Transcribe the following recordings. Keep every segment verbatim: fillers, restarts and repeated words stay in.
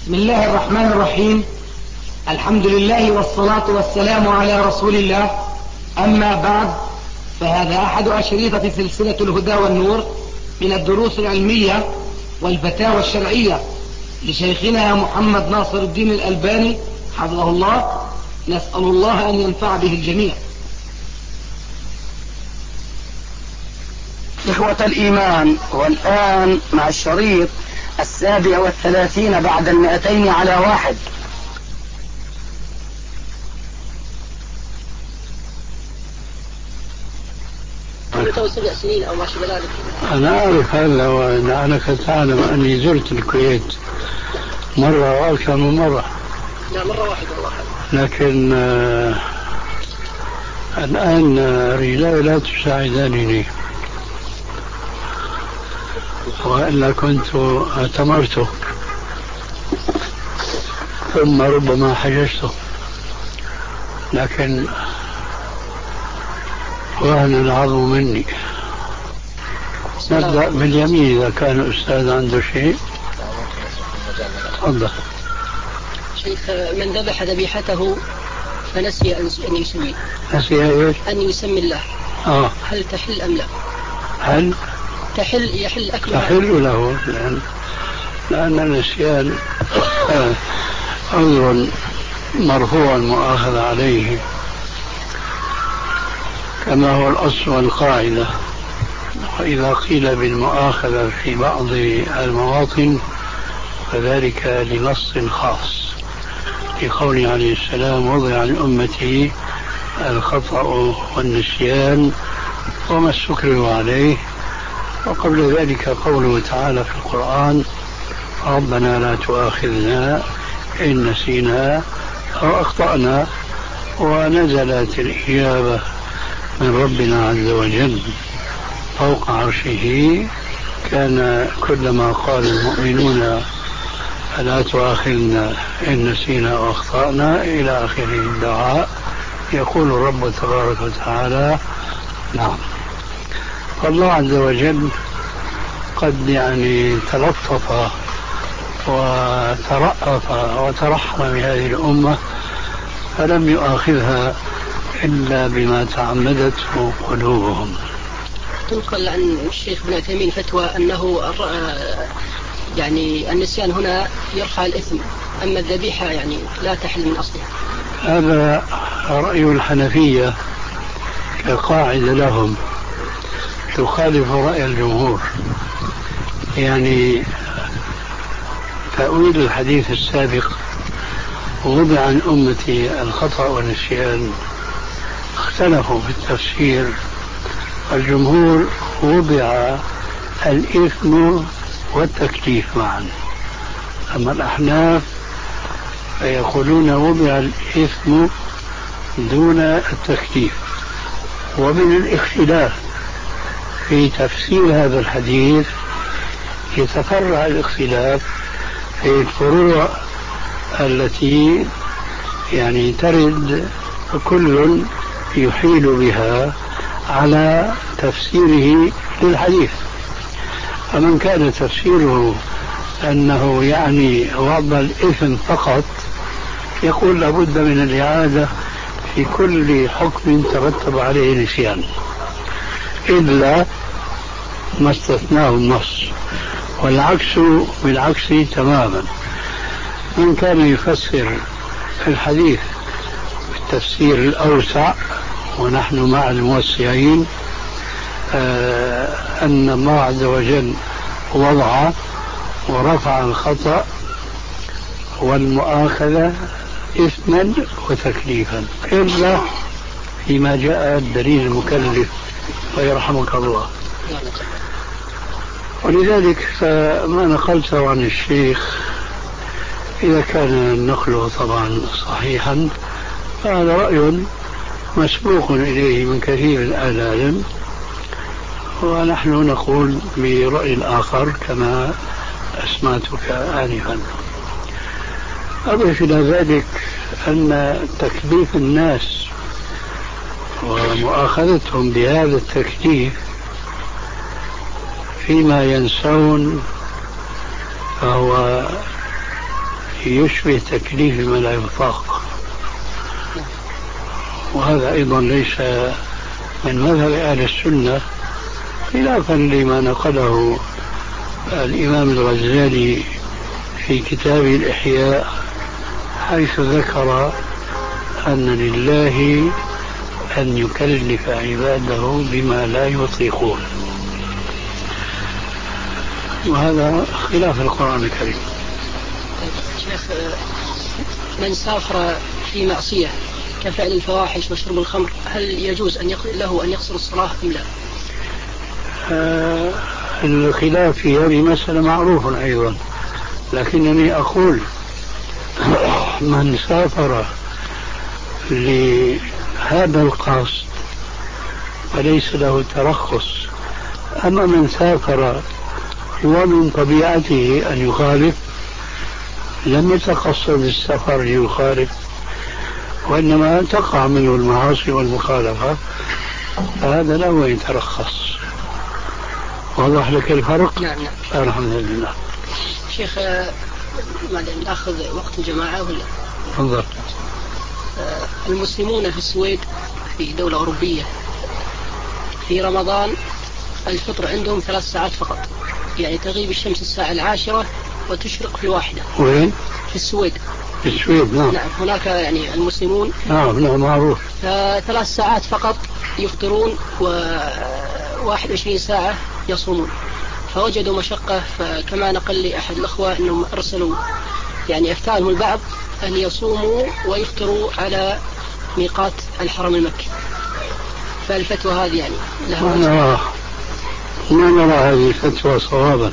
بسم الله الرحمن الرحيم. الحمد لله والصلاة والسلام على رسول الله. أما بعد، فهذا أحد أشريطة سلسلة الهدى والنور من الدروس العلمية والفتاوى الشرعية لشيخنا محمد ناصر الدين الألباني حفظه الله. نسأل الله أن ينفع به الجميع. إخوة الإيمان، والآن مع الشريط السابع والثلاثين بعد المئتين على واحد. سبع سنين أو ما شابه ذلك. أنا أعرف هذا، وأنك تعلم أني زرت الكويت مرة وأكثر من مرة. لا، مرة واحدة والله. لكن آه الآن رجلاي لا تساعدني، وإلا كنت اعتمرت ثم ربما حججت، لكن وهن العظم مني. نبدأ باليمين إذا كان الأستاذ عنده شيء. تفضل. شيخ، من ذبح ذبيحته فنسي أن يسمي نسي إيش؟ أن يسمي الله، آه. هل تحل أم لا؟ هل تحل يحل أكلها؟ تحل له، لأن, لأن النسيان عذر مرفوع المؤاخذ عليه، كما هو الأصل والقاعدة. وإذا قيل بالمؤاخذة في بعض المواطن فذلك لنص خاص، لقوله عليه السلام: وضع عن أمتي الخطأ والنسيان وما استكرهوا عليه. وقبل ذلك قوله تعالى في القرآن: ربنا لا تؤاخذنا إن نسينا أو أخطأنا. ونزلت الإجابة من ربنا عز وجل فوق عرشه، كان كلما قال المؤمنون لا تؤاخذنا إن نسينا أو أخطأنا إلى آخر الدعاء، يقول الرب تبارك وتعالى: نعم. فالله عز وجل قد يعني تلطف وترأف وترحم بهذه الأمة، فلم يؤاخذها إلا بما تعمدته قلوبهم. تنقل عن الشيخ ابن عثيمين فتوى أنه يعني النسيان هنا يرفع الإثم، أما الذبيحة يعني لا تحل من أصلها. هذا رأي الحنفية كقاعدة لهم، تخالف رأي الجمهور. يعني تأويل الحديث السابق: وضع عن أمتي الخطأ والنسيان، اختلفوا في التفسير. الجمهور وضع الإثم والتكليف معا، أما الأحناف فيقولون وضع الإثم دون التكليف. ومن الاختلاف في تفسير هذا الحديث يتفرع الاختلاف في الفروع التي يعني ترد كل يحيل بها على تفسيره للحديث. فمن كان تفسيره أنه يعني وضع الإثم فقط، يقول لابد من الإعادة في كل حكم ترتب عليه نسيان، إلا ما استثناه النص، والعكس بالعكس تماما. من كان يفسر الحديث بالتفسير الأوسع، ونحن مع الموسعين، آه أن الله عز وجل وضع ورفع الخطأ والمؤاخذة إثما وتكليفا، إلا فيما جاء الدليل المكلف ويرحمك الله. ولذلك فما نقلته عن الشيخ إذا كان نقله طبعا صحيحا فهذا رأي مسبوق إليه من كثير من أهل العلم، ونحن نقول برأي آخر كما أسمعتك آنفا. أضف إلى ذلك أن تكليف الناس ومؤاخذتهم بهذا التكليف فيما ينسون فهو يشبه تكليف ما لا يطاق، وهذا أيضا ليس من مذهب أهل السنة، خلافا لما نقله الإمام الغزالي في كتابه الإحياء، حيث ذكر أن لله أن يكلف عباده بما لا يطيقون، وهذا خلاف القرآن الكريم. شيخ، من سافر في معصية كفعل الفواحش وشرب الخمر، هل يجوز أن له أن يقصر الصلاة أم لا؟ آه الخلاف في هذه مسألة معروف أيضا، لكنني أقول من سافر لهذا القصد فليس له ترخص، أما من سافر ومن طبيعته أن يخالف لم يتقصد السفر ليخالف، وإنما تقع منه المعاصي والمخالفة، فهذا لا يترخص. وضح لك الفرق؟ نعم نعم. الحمد لله. شيخ، نأخذ وقت الجماعة ولا؟ تفضل. المسلمون في السويد في دولة أوروبية في رمضان الفطر عندهم ثلاث ساعات فقط، يعني تغيب الشمس الساعة العاشرة وتشرق في الواحدة. وين؟ في السويد. في السويد نعم. نعم هناك يعني المسلمون نعم نعم معروف. ثلاث ساعات فقط يفطرون وواحد وعشرين ساعة يصومون، فوجدوا مشقة، فكما نقل لي أحد الأخوة أنهم أرسلوا يعني أفتاهم البعض أن يصوموا ويفطروا على ميقات الحرم المكي، فالفتوى هذه يعني لها ما نرى ما نرى هذه الفتوى صوابا،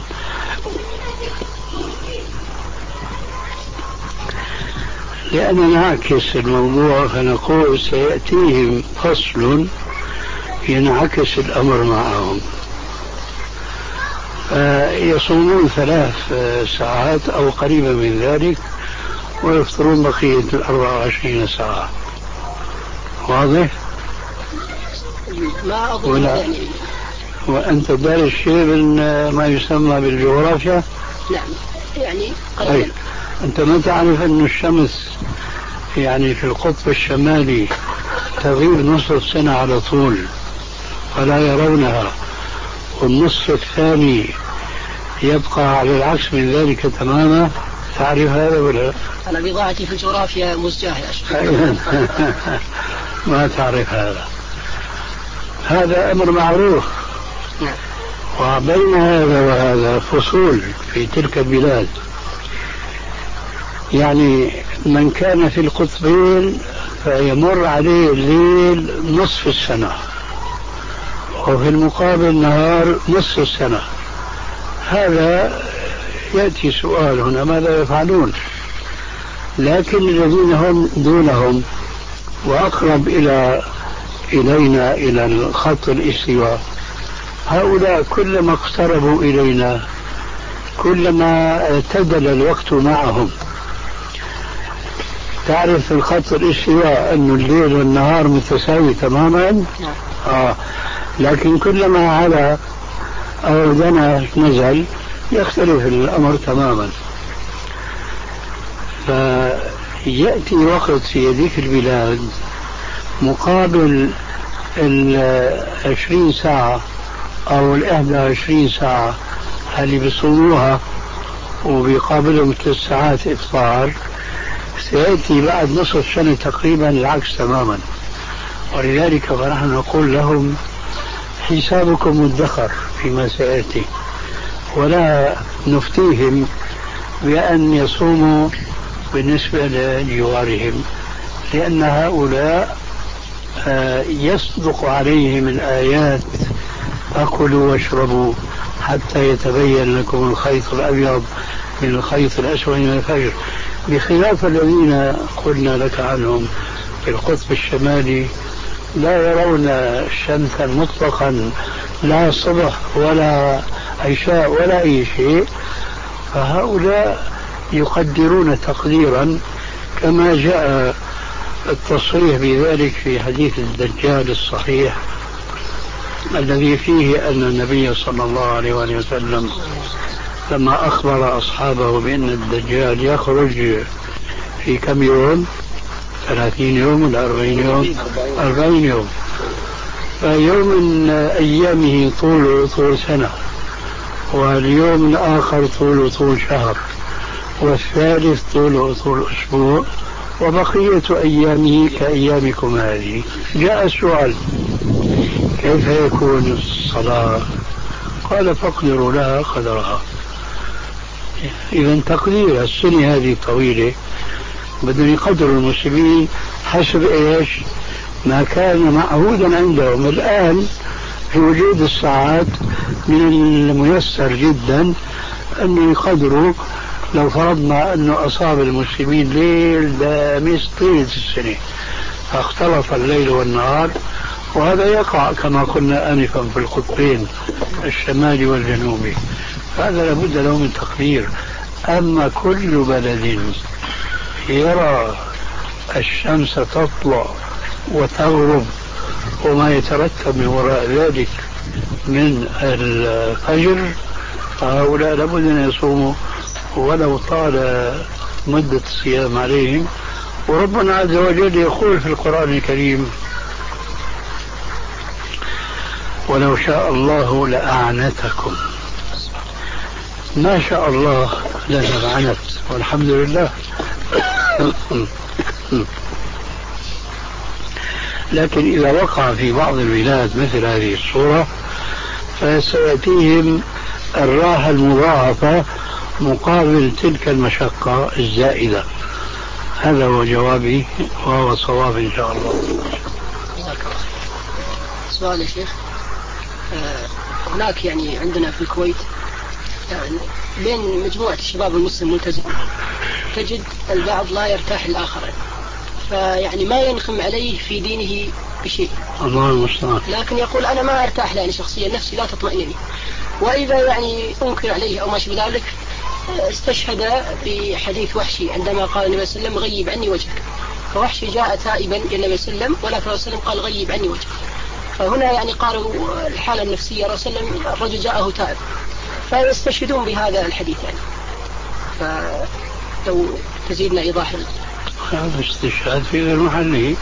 لأننا نعكس الموضوع فنقول سيأتيهم فصل ينعكس الأمر معهم، يصومون ثلاث ساعات أو قريبا من ذلك ويفطرون بقية الأربع وعشرين ساعة. واضح؟ ما أظن يعني. وأنت دارس شيء من ما يسمى بالجغرافيا؟ نعم يعني قليلا. أنت ما تعرف أن الشمس يعني في القطب الشمالي تغيب نصف السنة على طول ولا يرونها، والنصف الثاني يبقى على العكس من ذلك تماما؟ تعرف هذا ولا؟ أنا بضاعتي في الجغرافيا مزجاة يا شيخ. ما تعرف هذا، هذا أمر معروف. وبين هذا وهذا فصول في تلك البلاد، يعني من كان في القطبين فيمر عليه الليل نصف السنة وفي المقابل نهار نصف السنة. هذا يأتي سؤال هنا ماذا يفعلون؟ لكن الذين هم دونهم وأقرب إلى إلينا إلى الخط الاستواء، هؤلاء كلما اقتربوا إلينا كلما اعتدل الوقت معهم. تعرف الخط الاستواء أن الليل والنهار متساوي تماما؟ آه. لكن كلما على أو دنا نزل يختلف الأمر تماما. فيأتي وقت في هذه البلاد مقابل العشرين ساعة أو الإحدى عشرين ساعة اللي بيصوموها وبيقابلهم ثلاث ساعات إفطار، سيأتي بعد نصف سنة تقريبا العكس تماما. ولذلك فنحن نقول لهم حسابكم مدخر فيما سيأتي، ولا نفتيهم بأن يصوموا بالنسبة لجوارهم، لأن هؤلاء يصدق عليهم الآيات فكلوا واشربوا حتى يتبين لكم الخيط الأبيض من الخيط الأسود من الفجر، بخلاف الذين قلنا لك عنهم في القطب الشمالي لا يرون شمسا مطلقا لا صبح ولا عشاء ولا أي شيء. فهؤلاء يقدرون تقديرا كما جاء التصريح بذلك في حديث الدجال الصحيح الذي فيه أن النبي صلى الله عليه وسلم لما أخبر أصحابه بأن الدجال يخرج في كم يوم؟ ثلاثين يوم ولا أربعين يوم؟ أربعين يوم. فيوم من أيامه طول طول سنة، واليوم الآخر طول طول شهر، والثالث طول طول أسبوع، وبقية أيامه كأيامكم هذه. جاء السؤال: كيف يكون الصلاة؟ قال: فاقدروا لها قدرها. إذا تقدير السنة هذه طويلة، بدهم يقدروا المسلمين حسب إيش؟ ما كان معهودا عندهم. الآن في وجود الساعات من الميسر جدا أن يقدروا، لو فرضنا أنه أصاب المسلمين ليل دامس طيلة السنة فاختلط الليل والنهار، وهذا يقع كما قلنا آنفا في القطبين الشمالي والجنوبي، هذا لابد له من تقدير. أما كل بلد يرى الشمس تطلع وتغرب وما يترتب من وراء ذلك من الفجر، فهؤلاء لابد أن يصوموا ولو طال مدة الصيام عليهم. وربنا عز وجل يقول في القرآن الكريم: ولو شاء الله لأعنتكم. ما شاء الله لنعنت، والحمد لله. لكن إذا وقع في بعض البلاد مثل هذه الصورة فسيأتيهم الراحة المضاعفة مقابل تلك المشقة الزائدة. هذا هو جوابي، وهو صواب إن شاء الله. سؤال يا شيخ. آه هناك يعني عندنا في الكويت يعني بين مجموعة الشباب المسلم الملتزم تجد البعض لا يرتاح الآخر، فيعني ما ينخم عليه في دينه بشيء، الله المستعان، لكن يقول أنا ما أرتاح لأني شخصيا نفسي لا تطمئنني، وإذا يعني أنكر عليه أو ما شابه ذلك استشهد بحديث وحشي عندما قال النبي صلى الله عليه وسلم: غيب عني وجهك. فوحشي جاء تائبا إلى النبي صلى الله عليه وسلم، ولكن الرسول صلى الله عليه وسلم قال: غيب عني وجهك. فهنا يعني قالوا الحالة النفسية، الرسول صلى الله عليه وسلم الرجل جاءه تائب، فيستشهدون بهذا الحديث يعني. فلو تزيدنا إيضاح. هذا استشهاد في غير محله.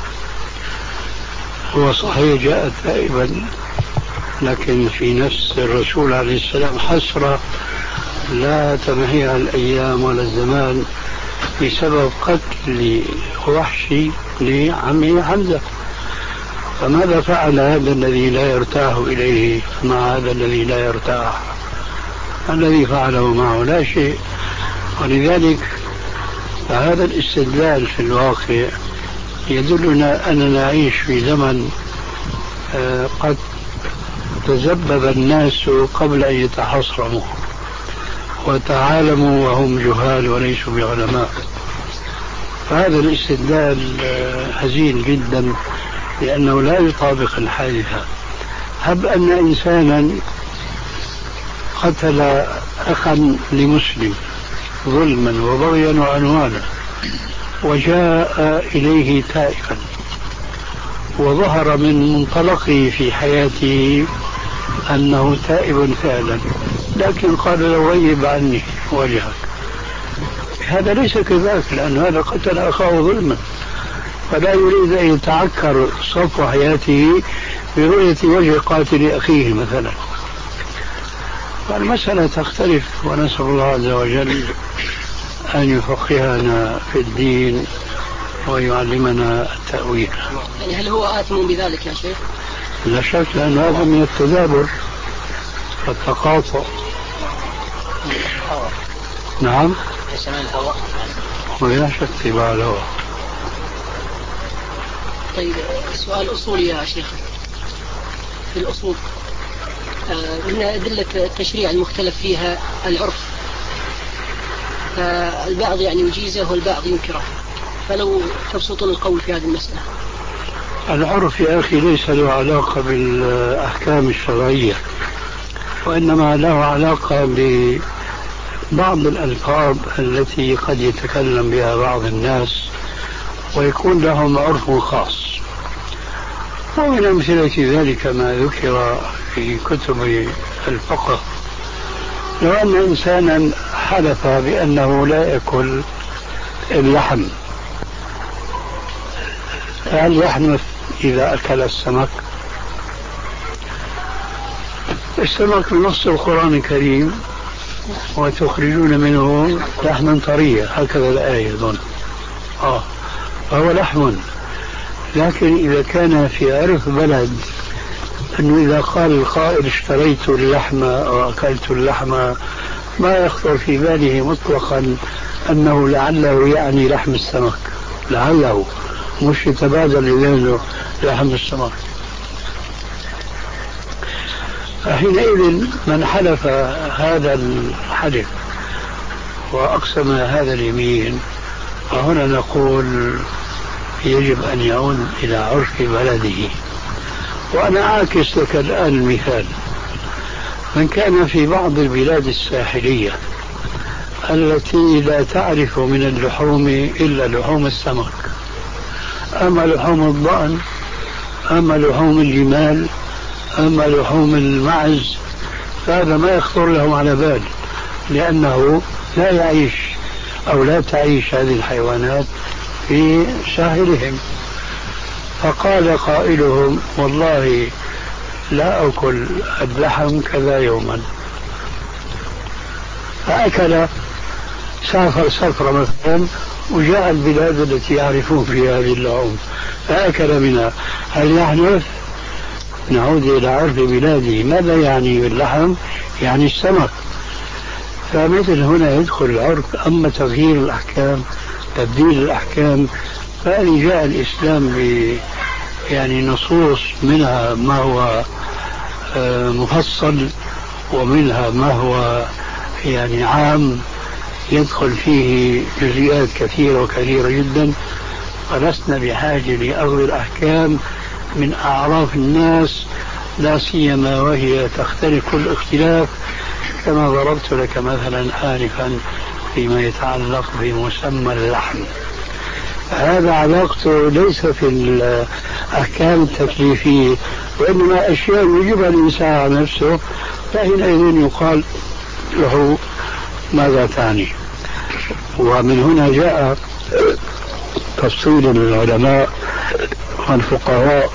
هو صحيح جاء تائبا، لكن في نفس الرسول عليه السلام حسرة لا تمحيها الأيام ولا الزمان بسبب قتل وحشي لعمه حمزة. فماذا فعل هذا الذي لا يرتاح إليه مع هذا الذي لا يرتاح؟ الذي فعله معه لا شيء. ولذلك هذا الاستدلال في الواقع يدلنا أننا نعيش في زمن قد تزبب الناس قبل أن يتحصرموا وتعالموا وهم جهال وليسوا بعلماء. فهذا الاستدلال حزين جدا لأنه لا يطابق الحادثة. هب أن إنسانا قتل أخا لمسلم ظلما وبغيا وعنوانا وجاء إليه تائبا وظهر من منطلقه في حياته أنه تائب فعلا، لكن قال له: غيب عني وجهك. هذا ليس كذلك، لأن هذا قتل أخاه ظلما، فلا يريد أن يتعكر صفو حياته برؤية وجه قاتل أخيه مثلا. فالمسألة تختلف، ونسأل الله عز وجل أن يفقهنا في الدين ويعلمنا التأويل. يعني هل هو آثم بذلك يا شيخ؟ لا شك، لأن هذا من التدابر والتقاطع. نعم، ولا شك اتباع الهوى. طيب سؤال أصولي يا شيخ. في الأصول من أدلة التشريع المختلف فيها العرف، فالبعض يعني يجيزه والبعض ينكره، فلو تبسطون القول في هذه المسألة. العرف يا أخي ليس له علاقة بالأحكام الشرعية، وإنما له علاقة ببعض الألفاظ التي قد يتكلم بها بعض الناس ويكون لهم عرف خاص. ومن أمثلة ذلك ما ذكر في كتب الفقه لو أن إنسانا حلف بأنه لا يأكل اللحم، فهل يحنث إذا أكل السمك؟ السمك بنص القرآن الكريم وتخرجون منه لحما طريا، هكذا الآية أظن. آه فهو لحم، لكن إذا كان في عرف بلد أنه إذا قال القائل اشتريت اللحم أو أكلت اللحم، ما يخطر في باله مطلقا أنه لعله يعني لحم السمك، لعله مش يتبادل إليه لحم السمك. فحينئذ من حلف هذا الحلف وأقسم هذا اليمين، فهنا نقول يجب أن يعود إلى عرف بلده. وأنا أعكس لك الآن المثال: من كان في بعض البلاد الساحلية التي لا تعرف من اللحوم إلا لحوم السمك، أما لحوم الضأن، أما لحوم الجمال، أما لحوم المعز، فهذا ما يخطر لهم على بال، لأنه لا يعيش أو لا تعيش هذه الحيوانات في ساحلهم. فقال قائلهم: والله لا أكل اللحم كذا يوما، فأكل، سافر سفرة مثلا وجاء البلاد التي يعرفون فيها هذه اللحوم فأكل منها، هل يحنث؟ نعود إلى عرف بلاده. ماذا يعني باللحم؟ يعني السمك. فمثل هنا يدخل العرف. أما تغيير الأحكام، تبديل الأحكام، فإن جاء الإسلام ب يعني نصوص منها ما هو مفصل ومنها ما هو يعني عام يدخل فيه جزئيات كثيرة وكثيرة جدا، فلسنا بحاجة لأخذ الأحكام من أعراف الناس، لا سيما وهي تختلف كل اختلاف، كما ضربت لك مثلا آنفا فيما يتعلق بمسمى اللحم. هذا علاقته ليس في الأحكام التكليفية، وإنما أشياء يجب الإنسان على نفسه، فحينئذ يقال له ماذا تعني. ومن هنا جاء تفصيل العلماء والفقهاء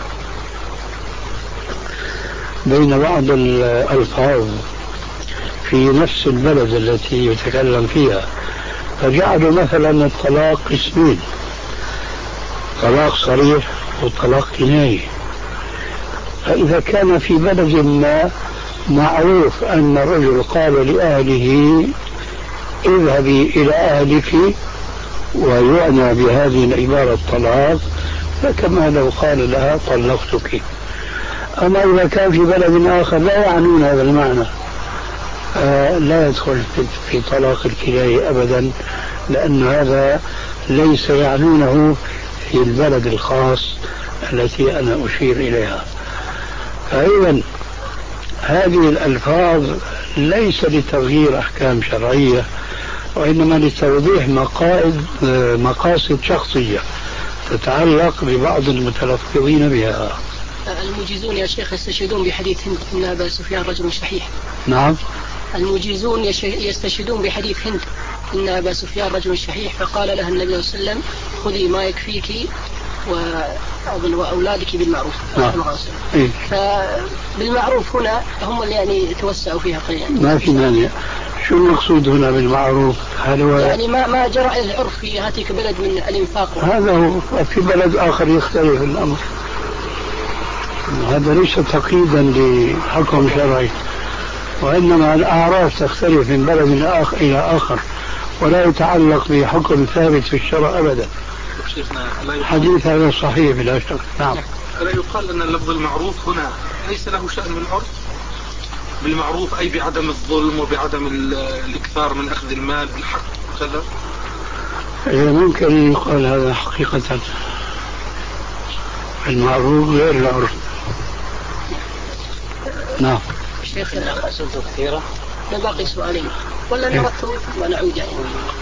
بين بعض الألفاظ في نفس البلد التي يتكلم فيها، فجعلوا مثلا الطلاق قسمين: طلاق صريح وطلاق كناية. فإذا كان في بلد ما معروف أن الرجل قال لأهله اذهبي إلى أهلك ويعنى بهذه العبارة الطلاق، فكما لو قال لها طلقتك. أما إذا كان في بلد آخر لا يعنون هذا المعنى، آه لا يدخل في طلاق الكناية أبدا، لأن هذا ليس يعنونه في البلد الخاص التي أنا أشير إليها. فإذا هذه الألفاظ ليس لتغيير أحكام شرعية، وإنما لتوضيح مقاصد مقاصد شخصية تتعلق ببعض المتلفظين بها. المجيزون يا شيخ يستشهدون بحديث هند إن أبا سفيان رجل شحيح. نعم. المجيزون يستشهدون بحديث هند إن أبا سفيان رجل شحيح، فقال لها النبي صلى الله عليه وسلم: خذي ما يكفيك وأولادك بالمعروف. نعم. إيه؟ فبالمعروف هنا هم اللي يعني توسعوا فيها قليلا. ما في مانع. شو المقصود هنا بالمعروف؟ هل هو يعني ما ما جرى العرف في هاتيك بلد من الإنفاق؟ هذا هو. في بلد آخر يختلف الأمر. هذا ليس تقييدا لحكم شرعي، وإنما الأعراف تختلف من بلد آخر إلى آخر، ولا يتعلق بحكم ثابت في الشرع أبدا. حديث هذا صحيح بلا شك. نعم. ألا يقال أن اللفظ المعروف هنا ليس له شأن بالعرف؟ بالمعروف أي بعدم الظلم وبعدم الإكثار من أخذ المال بالحق وكذا. ممكن أن يقال هذا حقيقة. المعروف غير العرف. نعم. شيخ أسئلته كثيرة، باقي سؤالين ولا نرتب ونعود يعني؟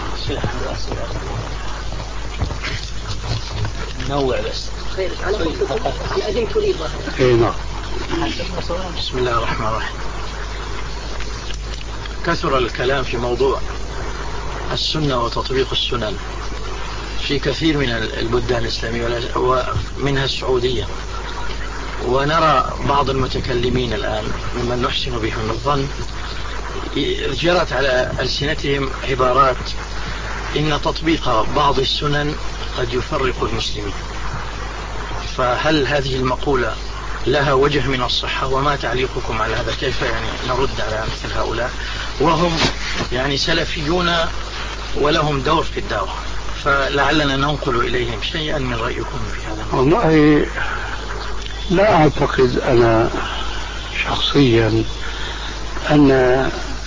نوع بس. خير على فكرة أنا أذنت لي. إيه نعم. بسم الله الرحمن الرحيم. كثر الكلام في موضوع السنة وتطبيق السنن في كثير من البلدان الإسلامية ومنها السعودية، ونرى بعض المتكلمين الآن ممن نحسن بهم الظن جرت على ألسنتهم عبارات إن تطبيق بعض السنن قد يفرق المسلمين. فهل هذه المقولة لها وجه من الصحة؟ وما تعليقكم على هذا؟ كيف يعني نرد على مثل هؤلاء وهم يعني سلفيون ولهم دور في الدعوة؟ فلعلنا ننقل إليهم شيئا من رأيكم في هذا. والله لا أعتقد أنا شخصيا أن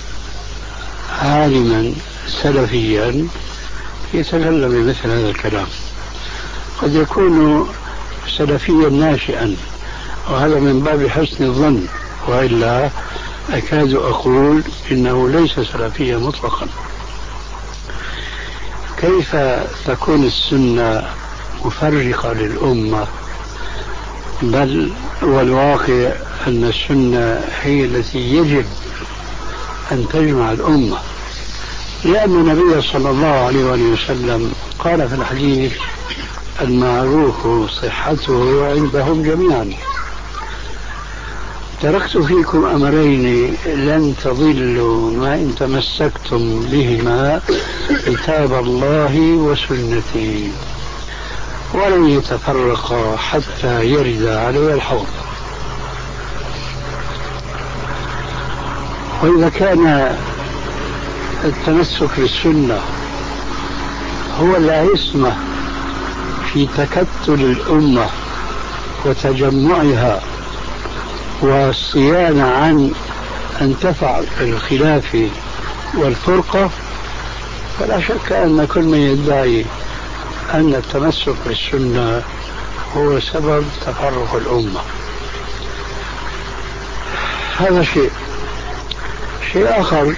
عالما سلفيا يتكلم بمثل هذا الكلام. قد يكون سلفيا ناشئا، وهذا من باب حسن الظن، وإلا أكاد أقول إنه ليس سلفيا مطلقا. كيف تكون السنة مفرقة للأمة؟ بل والواقع أن السنة هي التي يجب أن تجمع الأمة، لأن النبي صلى الله عليه وسلم قال في الحديث المعروف صحته عندهم جميعا: تركت فيكم أمرين لن تضلوا ما إن تمسكتم بهما، كتاب الله وسنتي، ولن يتفرقا حتى يرد علي الحوض. وإذا كان التمسك بالسنة هو العصمة في تكتل الأمة وتجمعها والصيانة عن أن تقع في الخلاف والفرقة، فلا شك أن كل من يدعي أن التمسك بالسنة هو سبب تفرق الأمة. هذا شيء. شيء آخر،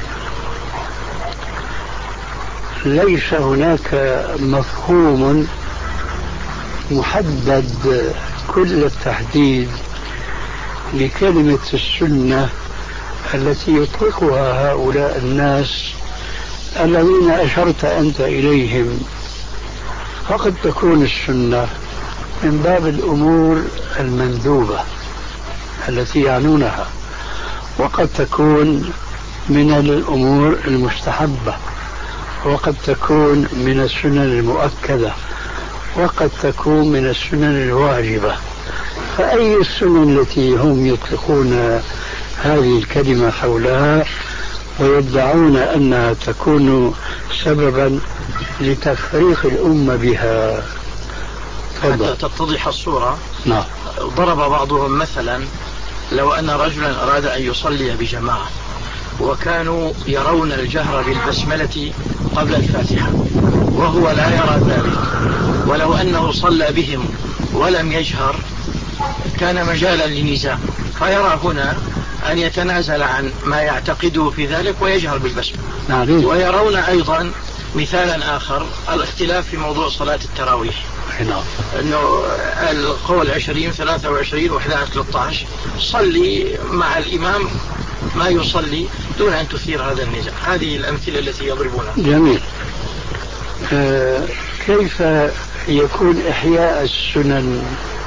ليس هناك مفهوم محدد كل التحديد لكلمة السنة التي يطلقها هؤلاء الناس الذين أشرت أنت إليهم. فقد تكون السنة من باب الأمور المندوبة التي يعنونها، وقد تكون من الأمور المستحبة، وقد تكون من السنن المؤكدة، وقد تكون من السنن الواجبة. فأي السنن التي هم يطلقون هذه الكلمة حولها ويدعون أنها تكون سببا لتفريق الأمة بها؟ حتى تتضح الصورة. نعم. ضرب بعضهم مثلا: لو أن رجلا أراد أن يصلي بجماعة وكانوا يرون الجهر بالبسملة قبل الفاتحة وهو لا يرى ذلك، ولو أنه صلى بهم ولم يجهر كان مجالا لنزاع، فيرى هنا أن يتنازل عن ما يعتقده في ذلك ويجهر بالبسملة. نعم. ويرون أيضا مثالا آخر، الاختلاف في موضوع صلاة التراويح. نعم. أنه القول عشرين ثلاثة وعشرين وإحدى ثلاثة عشر، صلي مع الإمام ما يصلي دون أن تثير هذا النزاع. هذه الأمثلة التي يضربونها. جميل. آه كيف يكون إحياء السنن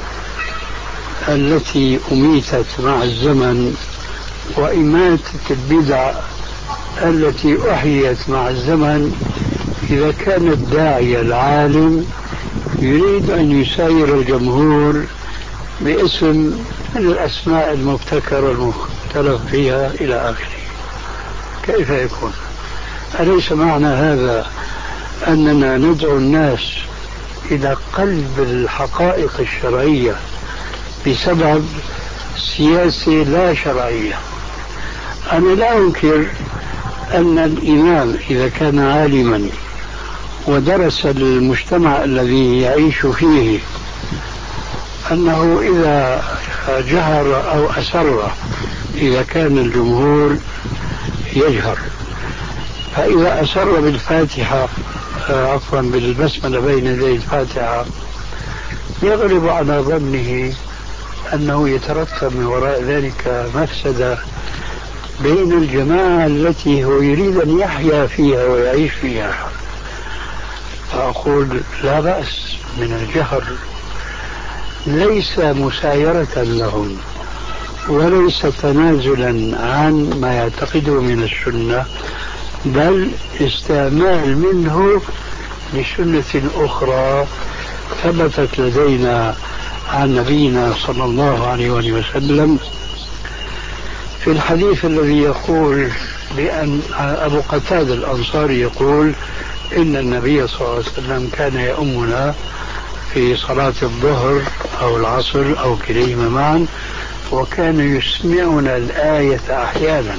التي أميتت مع الزمن وإماتة البدع التي أحيت مع الزمن إذا كان الداعية العالم يريد أن يساير الجمهور باسم من الأسماء المبتكرة المختلف فيها إلى آخره؟ كيف يكون؟ أليس معنى هذا أننا ندعو الناس إلى قلب الحقائق الشرعية بسبب سياسة لا شرعية؟ أنا لا أنكر أن الإمام إذا كان عالما ودرس المجتمع الذي يعيش فيه أنه إذا جهر أو أسر إذا كان الجمهور يجهر، فإذا أسر بالفاتحة عفوا بالبسملة بين يدي الفاتحة يغلب على ظنه أنه يترتب من وراء ذلك مفسدة بين الجماعة التي هو يريد أن يحيا فيها ويعيش فيها، فأقول لا بأس من الجهر، ليس مسايرة لهم وليس تنازلا عن ما يعتقده من السنة، بل استعمال منه لسنة أخرى ثبتت لدينا عن نبينا صلى الله عليه وسلم في الحديث الذي يقول بأن أبو قتادة الأنصاري يقول إن النبي صلى الله عليه وسلم كان يؤمنا في صلاة الظهر أو العصر أو كليهما معا، وكان يسمعنا الآية أحيانا.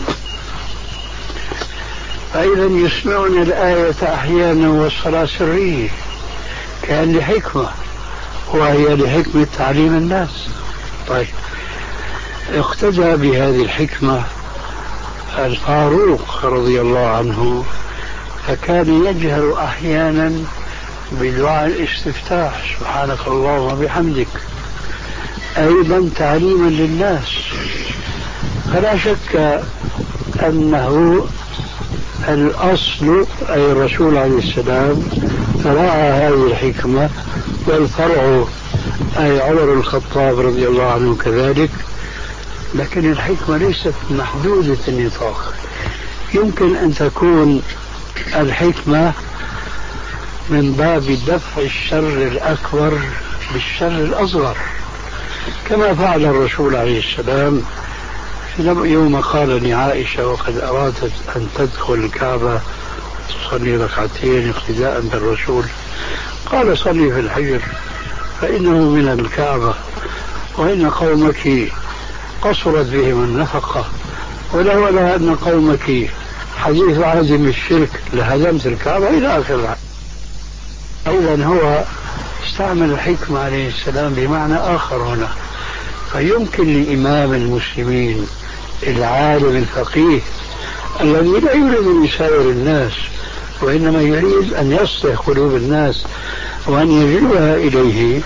فإذا يسمعنا الآية أحيانا والصلاة سرية كان لحكمة، وهي لحكمة تعليم الناس. طيب، اقتدى بهذه الحكمة الفاروق رضي الله عنه، فكان يجهر أحيانا بدعاء الاستفتاح سبحانك اللهم وبحمدك، أيضا تعليما للناس. فلا شك أنه الأصل أي الرسول عليه السلام راعى هذه الحكمة، والفرع أي عمر الخطاب رضي الله عنه كذلك. لكن الحكمة ليست محدودة النطاق، يمكن أن تكون الحكمة من باب دفع الشر الأكبر بالشر الأصغر، كما فعل الرسول عليه السلام يوم قال لعائشة وقد أرادت أن تدخل الكعبة تصلي ركعتين اقتداء بالرسول، قال صلي في الحجر فإنه من الكعبة، وإن قومك قصرت بهم النفقة، ولولا أن قومك حديث عهد الشرك لهدمت الكعبة إلى آخر. أيضا هو استعمل الحكمة عليه السلام بمعنى آخر هنا، فيمكن لإمام المسلمين العالم الفقيه الذي لا يريد أن يساير الناس، وإنما يريد أن يصلح قلوب الناس وأن يجلبها إليه،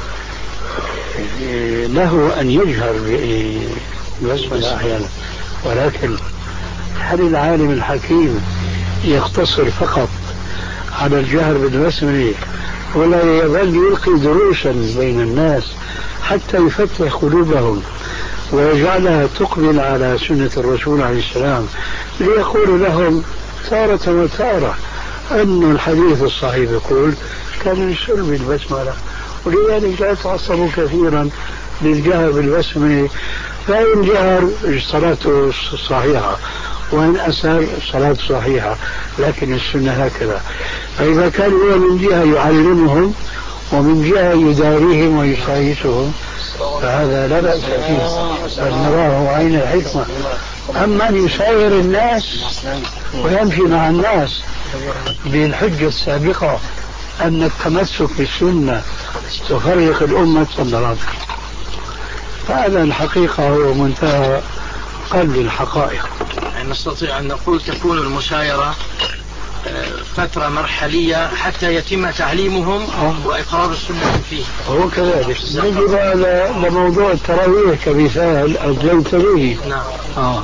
له أن يجهر بسمة أحيانا. ولكن هل العالم الحكيم يقتصر فقط على الجهر بالبسمة ولا يظل يلقي دروسا بين الناس حتى يفتح قلوبهم ويجعلها تقبل على سنة الرسول عليه السلام، ليقول لهم تارة وتارة أن الحديث الصحيح يقول كان يسر بالبسملة، ولذلك لا يتعصبوا كثيرا للجهر بالبسمة، فإن جهر صلاته صحيحة وإن أسر صلاة صحيحة، لكن السنة هكذا. فإذا كان هو من جهة يعلمهم ومن جهة يداريهم ويسايسهم فهذا لا بأس فيه، بل نراه عين الحكمة. أما أن يساير الناس ويمشي مع الناس بالحجة السابقة أن التمسك بالسنة تفرق الأمة صدرات، فهذا الحقيقة هو منتهى قلب الحقائق. يعني نستطيع أن نقول تكون المسايرة فترة مرحلية حتى يتم تعليمهم وإقرار السنة فيه. هو كذلك. نجي بقى لموضوع التراويح كمثال أجلت به. نعم. آه.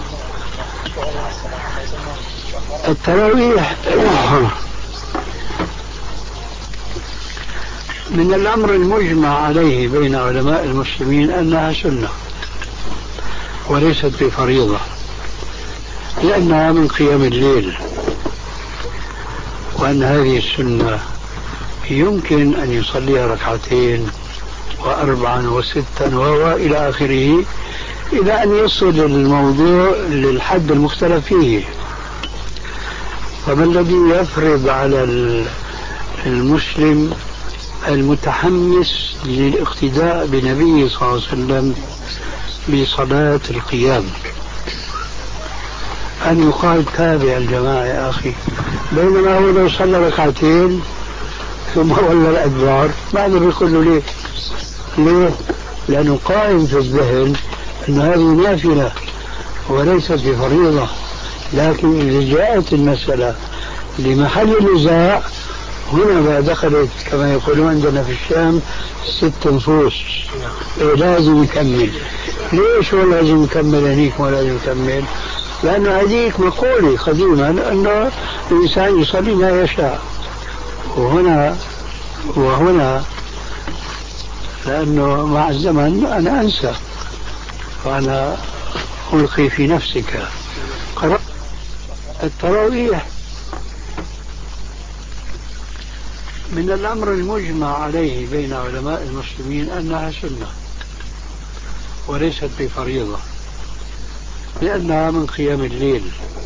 التراويح من الأمر المجمع عليه بين علماء المسلمين أنها سنة وليست بفريضة، لأنها من قيام الليل، وأن هذه السنة يمكن أن يصليها ركعتين وأربعا وستا وإلى آخره، إلى أن يصل الموضوع للحد المختلف فيه. فما الذي يفرض على المسلم المتحمس للاقتداء بنبيه صلى الله عليه وسلم بصلاة القيام أن يقال تابع الجماعة يا أخي، بينما هو لو صلى ركعتين ثم ولى الأدبار بعد بيقول له ليه؟ ليه؟ لأنه قائم في الذهن أن هذه نافلة وليست بفريضة. لكن إذا جاءت المسألة لمحل نزاع هنا ما دخلت كما يقولون عندنا في الشام ست نفوس، إيه لازم يكمل. ليش هو لازم يكمل هنيك ولا لازم يكمل؟ لأنه هذيك مقولة قديما أنه الإنسان يصلي ما يشاء. وهنا وهنا لأنه مع الزمن أنا أنسى، وأنا ألقي في نفسك قرأت التراويح من الأمر المجمع عليه بين علماء المسلمين أنها سنة وليست بفريضة، لأنها من قيام الليل،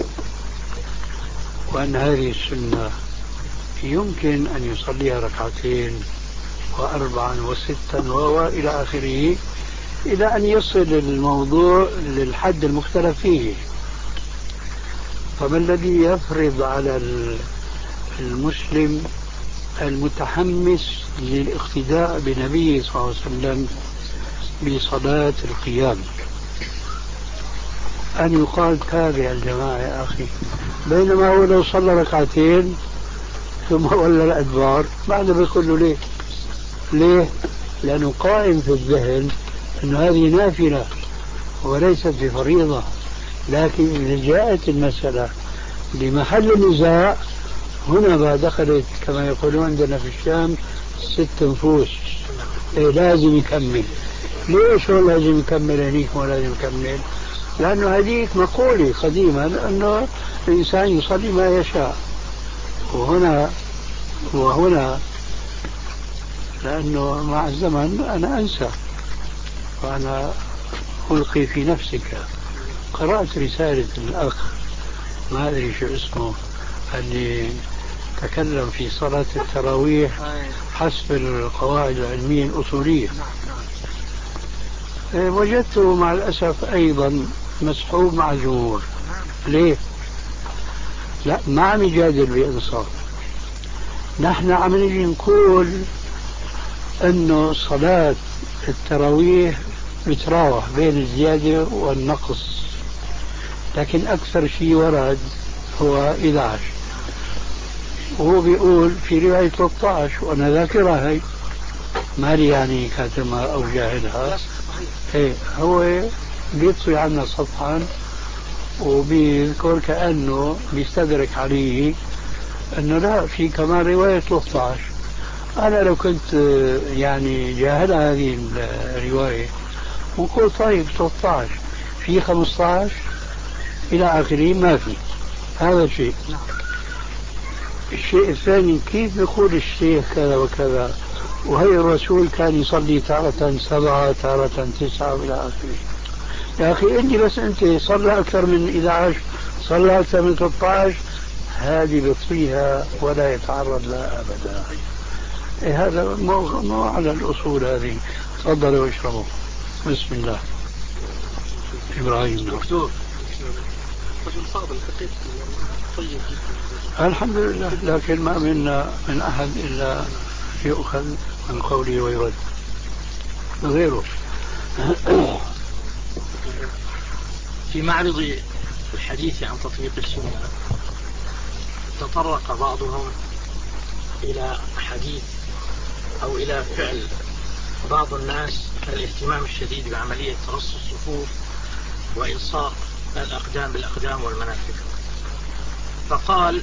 وأن هذه السنة يمكن أن يصليها ركعتين وأربعا وستا وإلى آخره، إلى أن يصل الموضوع للحد المختلف فيه. فما الذي يفرض على المسلم المتحمس للاقتداء بنبيه صلى الله عليه وسلم بصلاة القيام أن يقال تابع الجماعة يا أخي، بينما هو لو صلى ركعتين ثم ولى الأدبار بعد بيقول له ليه؟ ليه؟ لأنه قائم في الذهن أن هذه نافلة وليست بفريضة. لكن إذا جاءت المسألة لمحل النزاع هنا ما دخلت كما يقولون عندنا في الشام ست نفوس. إيه لازم يكمل. ليش هو لازم يكمل هنيك ولازم يكمل؟ لأنه هذيك مقولة قديما أنه الإنسان يصلي ما يشاء. وهنا وهنا لأنه مع الزمن أنا أنسى، وأنا ألقي في نفسك. قرأت رسالة الأخ ما أدري شو اسمه اللي تكلم في صلاة التراويح حسب القواعد العلمية الأصولية. وجدته مع الأسف أيضا مسحوب مع الجمهور. ليه؟ لا ما عم يجادل بإنصاف. نحن عم نجي نقول أنه صلاة التراويح بتراوح بين الزيادة والنقص، لكن أكثر شيء ورد هو إحدى عشر، وهو بيقول في رواية ثلاثة عشر، وأنا ذاكرها هي مالي يعني كاتمها أو جاهلها. إيه هو بيطوي عنا صفحا وبيذكر كأنه بيستدرك عليه أنه لا في كمان رواية ثلاثة عشر. أنا لو كنت يعني جاهل هذه الرواية ونقول طيب ثلاثة عشر في خمسة عشر إلى آخره ما في هذا شيء. الشيء الثاني كيف يقول الشيخ كذا وكذا وهي الرسول كان يصلي تارة سبعة تارة تسعة إلى آخره. يا أخي أنت بس أنت صلى أكثر من إحدى عشر صلى أكثر من ثلاثة عشر هذه بطفيها ولا يتعرض لها أبدا. إيه هذا مو, مو على الأصول هذه. تفضلوا واشربوا. بسم الله. إبراهيم دكتور رجل فاضل فقير طيب جدا الحمد لله، لكن ما منا من أحد إلا يؤخذ من قوله ويرد غيره. في معرض الحديث عن تطبيق السنة تطرق بعضهم إلى حديث أو إلى فعل بعض الناس الاهتمام الشديد بعملية ترص الصفوف وإلصاق الأقدام بالأقدام والمنافق. فقال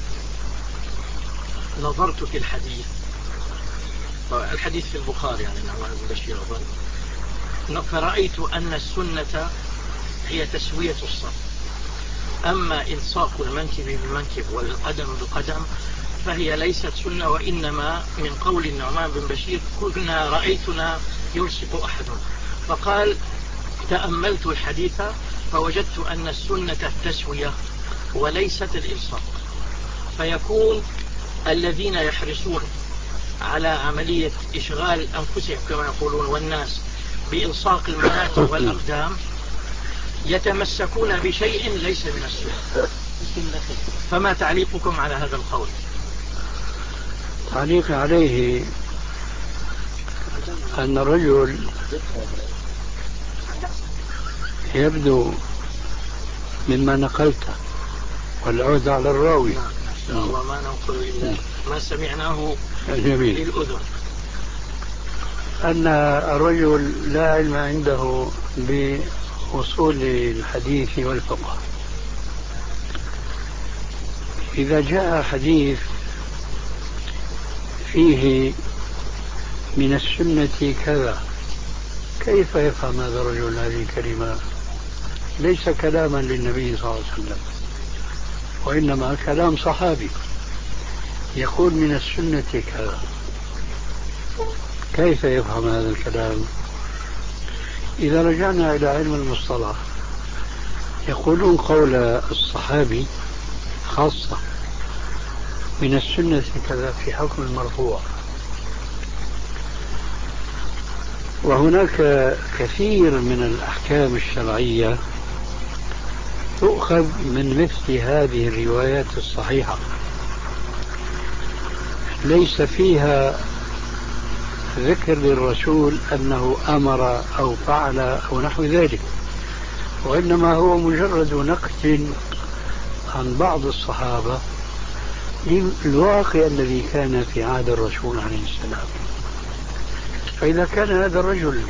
نظرت في الحديث، الحديث في البخاري يعني نعمان بن بشير أظن، فرأيت أن السنة هي تسوية الصف، أما إلصاق المنكب بالمنكب والقدم بالقدم فهي ليست سنة، وإنما من قول النعمان بن بشير كنا رأيتنا يلصق أحدنا. فقال تأملت الحديث فوجدت أن السنة التسوية وليست الإلصاق، فيكون الذين يحرصون على عملية إشغال أنفسهم كما يقولون والناس بإلصاق المناكب والأقدام يتمسكون بشيء ليس من السنة. فما تعليقكم على هذا القول؟ تعليق عليه أن الرجل يبدو مما نقلته والعود على الراوي وما ننقل إلا ما سمعناه جميل للأذن، أن الرجل لا علم عنده بأصول الحديث والفقه، إذا جاء حديث فيه من السنة كذا، كيف يفهم هذا الرجل هذه الكلمة؟ ليس كلاما للنبي صلى الله عليه وسلم، وإنما كلام صحابي يقول من السنة كذا، كيف يفهم هذا الكلام؟ إذا رجعنا إلى علم المصطلح يقولون قول الصحابي خاصة من السنة كذا في حكم المرفوع، وهناك كثير من الأحكام الشرعية تؤخذ من مثل هذه الروايات الصحيحة ليس فيها ذكر للرسول أنه أمر أو فعل أو نحو ذلك، وإنما هو مجرد نقل عن بعض الصحابة للواقع الذي كان في عهد الرسول عليه السلام. فإذا كان هذا الرجل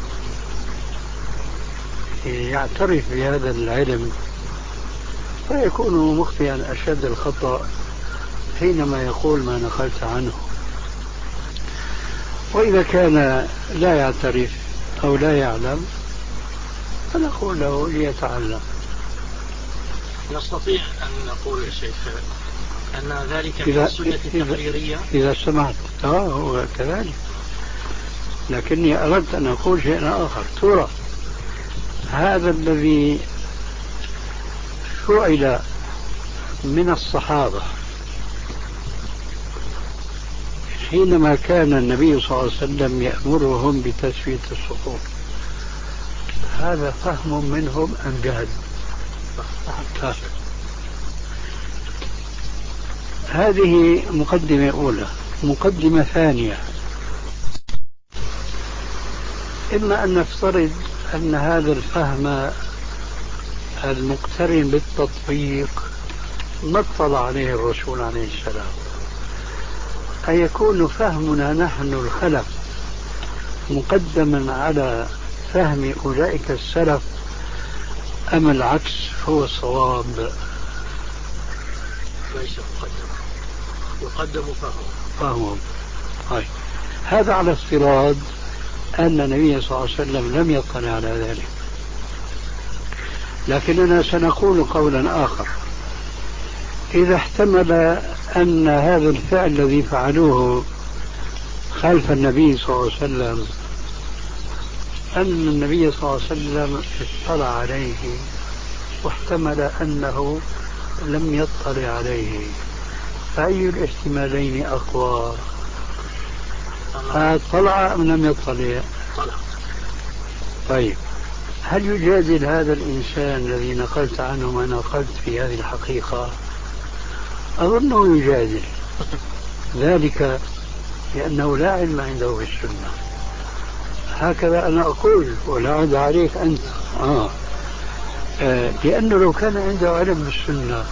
يعترف بهذا العلم فيكون مخطئا أشد الخطأ حينما يقول ما نقلت عنه. وإذا كان لا يعترف أو لا يعلم فنقول له ليتعلم. نستطيع أن نقول يا شيخ أن ذلك من السنة التقريرية إذا سمعت آه هو كذلك، لكني أردت أن أقول شيئا آخر. ترى هذا الذي سئل من الصحابة حينما كان النبي صلى الله عليه وسلم يأمرهم بتسوية الصفوف، هذا فهم منهم أم جهل؟ هذه مقدمة أولى. مقدمة ثانية، إما أن نفترض أن هذا الفهم المقترن بالتطبيق ما اطلع عليه الرسول عليه السلام، أن يكون فهمنا نحن الخلف مقدما على فهم أولئك السلف، أم العكس هو الصواب؟ ليس مقدم، يقدم فهم فهمهم. طيب هذا على افتراض أن النبي صلى الله عليه وسلم لم يطلع على ذلك. لكننا سنقول قولا آخر، إذا احتمل أن هذا الفعل الذي فعلوه خلف النبي صلى الله عليه وسلم أن النبي صلى الله عليه وسلم اطلع عليه، واحتمل أنه لم يطلع عليه، فأي الاحتمالين أقوى؟ اطلع أم لم يطلع؟ طيب هل يجادل هذا الإنسان الذي نقلت عنه ما نقلت في هذه الحقيقة؟ أظنه يجادل، ذلك لأنه لا علم عنده في السنة. هكذا أنا أقول ولا أعد عليك أنت. آه. آه لأنه لو كان عنده علم بالسنة،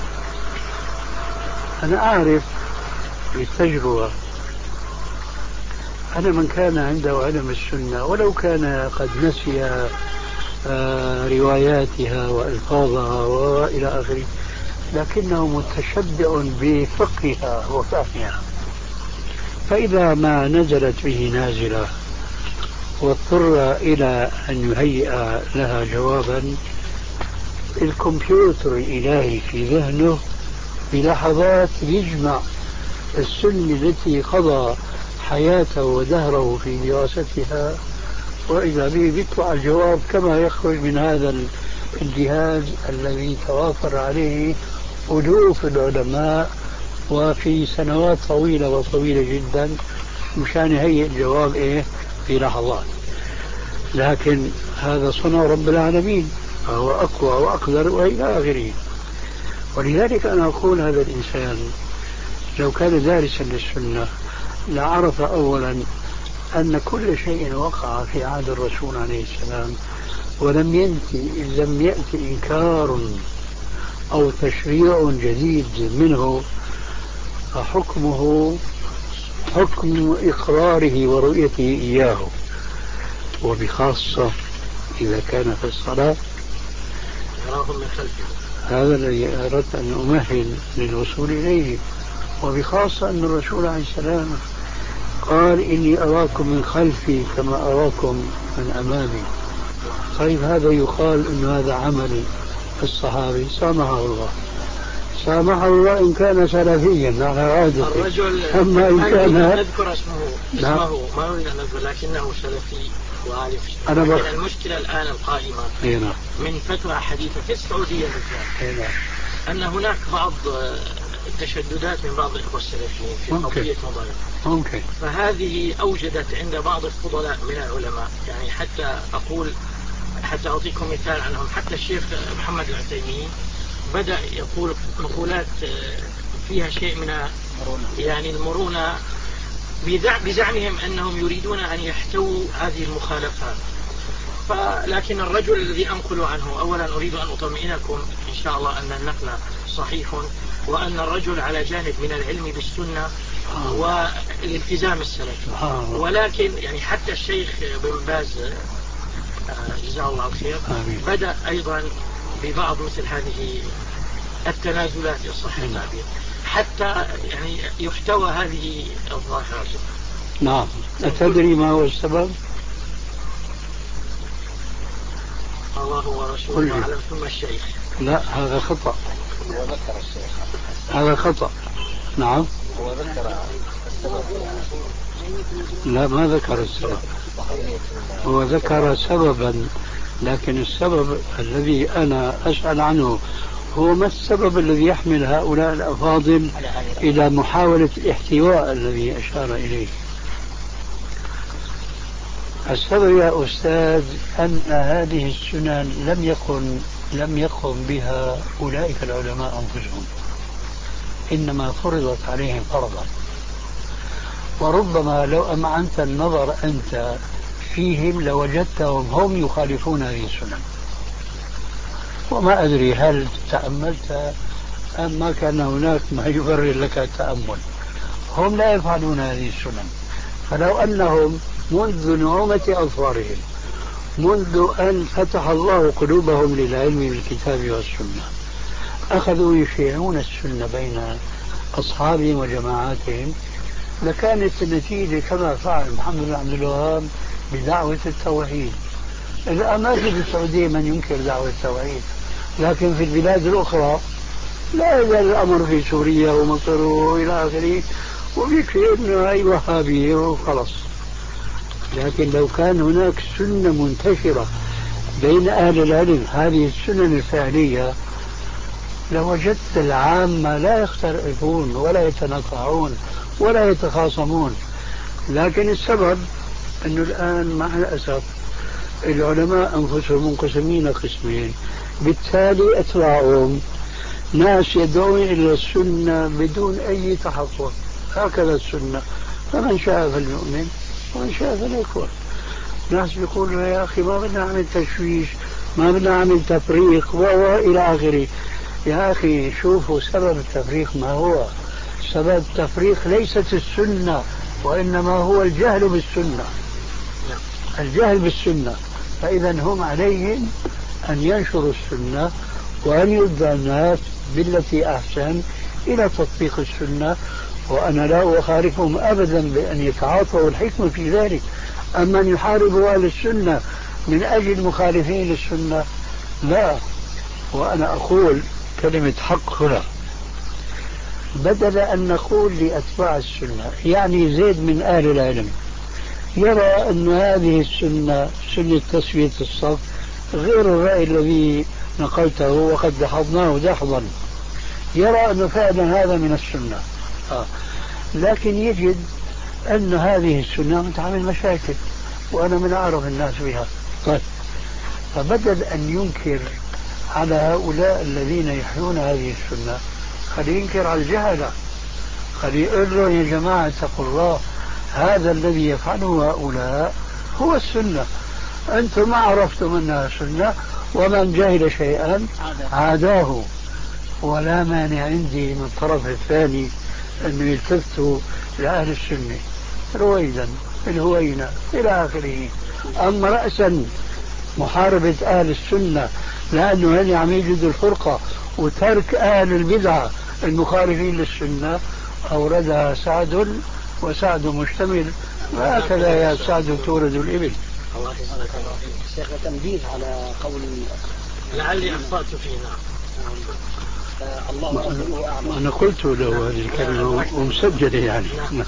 أنا أعرف بالتجربة أنا من كان عنده علم السنة ولو كان قد نسي آه رواياتها وألفاظها وإلى آخره، لكنه متشبع بفقهها وفهمها، فإذا ما نزلت به نازلة واضطر إلى أن يهيئ لها جوابا، الكمبيوتر الإلهي في ذهنه بلحظات يجمع السنة التي قضى حياته ودهره في دراستها، وإذا به بيطلع الجواب كما يخرج من هذا الجهاز الذي توافر عليه ألوف العلماء وفي سنوات طويلة وطويلة جدا مشان يهيئ الجواب إيه في لحظات. لكن هذا صنع رب العالمين، فهو أقوى وأقدر وإلى آخره. ولذلك أنا أقول هذا الإنسان لو كان دارسا للسنة لعرف أولا أن كل شيء وقع في عهد الرسول عليه السلام ولم يأتي لم يأتي إنكار أو تشريع جديد منه، فحكمه حكم إقراره ورؤيته إياه، وبخاصة إذا كان في الصلاة يراهم من خلفه. هذا الذي أردت أن أمهل للوصول إليه، وبخاصة أن الرسول عليه السلام قال إني أراكم من خلفي كما أراكم من أمامي. طيب هذا يقال أن هذا عمل الصحابي، سامحه الله، سامحه الله إن كان سلفيا على عادته. الرجل أما إن كان نذكر اسمه اسمه ما نريد أن نذكر لكنه سلفي وعارف. أنا لكن بخ... المشكلة الآن القائمة هنا. من فترة حديثة في السعودية بالذات أن هناك بعض التشددات من بعض الإخوة السلفيين في قضية مضايق. ممكن. فهذه أوجدت عند بعض الفضلاء من العلماء، يعني حتى أقول حتى أعطيكم مثال عنهم، حتى الشيخ محمد العثيمين بدأ يقول مقولات فيها شيء من يعني المرونة، بزعمهم أنهم يريدون أن يحتووا هذه المخالفات. لكن الرجل الذي أنقل عنه، أولا أريد أن أطمئنكم إن شاء الله أن النقل صحيح، وأن الرجل على جانب من العلم بالسنة والالتزام السلفي. ولكن يعني حتى الشيخ بن باز جزاه الله الخير بدأ أيضا ببعض مثل هذه التنازلات الصحيح التعبير حتى يعني يحتوى هذه الظاهرة. نعم. أتدري ما هو السبب؟ الله ورسوله أعلم. ثم الشيخ. لا هذا خطأ. هذا خطأ. نعم. هو ذكر السبب. لا ما ذكر السبب، هو ذكر سببا، لكن السبب الذي أنا أسأل عنه هو ما السبب الذي يحمل هؤلاء الأفاضل إلى محاولة الاحتواء الذي أشار إليه. السبب يا أستاذ أن هذه السنن لم يكن لم يقم بها أولئك العلماء أنفسهم، إنما فرضت عليهم فرضا. وربما لو أمعنت النظر أنت فيهم لوجدتهم هم يخالفون هذه السنن، وما أدري هل تأملت أم ما كان هناك ما يبرر لك التأمل. هم لا يفعلون هذه السنن، فلو أنهم منذ نعومة أظفارهم، منذ أن فتح الله قلوبهم للعلم بالكتاب والسنة، أخذوا يشيعون السنة بين أصحابهم وجماعاتهم، لكانت النتيجة كما فعل محمد بن عبد الوهاب بدعوة التوحيد. الآن ما في السعودية من ينكر دعوة التوحيد، لكن في البلاد الأخرى لا يزال الأمر في سوريا ومصر وإلى آخره، وبيكفي إنه أي وهابية وخلص. لكن لو كان هناك سنة منتشرة بين أهل العلم، هذه السنن الفعلية، لوجدت العامة لا يختلفون ولا يتناقعون ولا يتخاصمون. لكن السبب أنه الآن مع الأسف العلماء أنفسهم منقسمين قسمين، بالتالي أتباعهم ناس يدعون إلى السنة بدون أي تحفظ، هكذا السنة، فمن شاء فليؤمن ومن شاء فليكفر. ناس بيقولوا يا أخي ما بدنا نعمل تشويش، ما بدنا نعمل تفريق وإلى آخره. يا أخي شوفوا سبب التفريق ما هو. سبب التفريق ليست السنة، وإنما هو الجهل بالسنة، الجهل بالسنة. فإذا هم عليهم أن ينشروا السنة وأن يدعى الناس بالتي أحسن إلى تطبيق السنة، وأنا لا أخالفهم أبدا بأن يتعاطوا الحكمة في ذلك. أما أن يحاربوا أهل السنة من أجل مخالفين للسنة لا. وأنا أقول كلمة حق هنا، بدل أن نقول لأتباع السنة، يعني زيد من أهل العلم يرى أن هذه السنة سنة تسوية الصف غير الرأي الذي نقلته وقد دحضناه دحضا، يرى أن فعلا هذا من السنة. آه. لكن يجد أن هذه السنة تعمل مشاكل، وأنا من أعرف الناس بها. طيب. فبدل أن ينكر على هؤلاء الذين يحيون هذه السنة، خليه ينكر على الجهلة، خليه يقول له يا جماعة اتقوا الله، هذا الذي يفعله هؤلاء هو السنة، أنتم ما عرفتم أنها سنة، ومن جهل شيئا عاداه. ولا مانع عندي من الطرف الثاني أنه يلتفتوا لأهل السنة رويدا الهوينة إلى آخره. أما رأسا محاربة أهل السنة لأنه هل عم يجد الفرقة وترك أهل البدعة المخالفين للسنة أوردها سعد، وسعد مشتمل، وهكذا يا سعد تورد الإبل. الله يسلمك. شيخ تنبيه على قول لعلي أخطأت فيه. نعم. الله ورسوله أعلم. أنا قلت له هذه الكلمة ومسجلة يعني.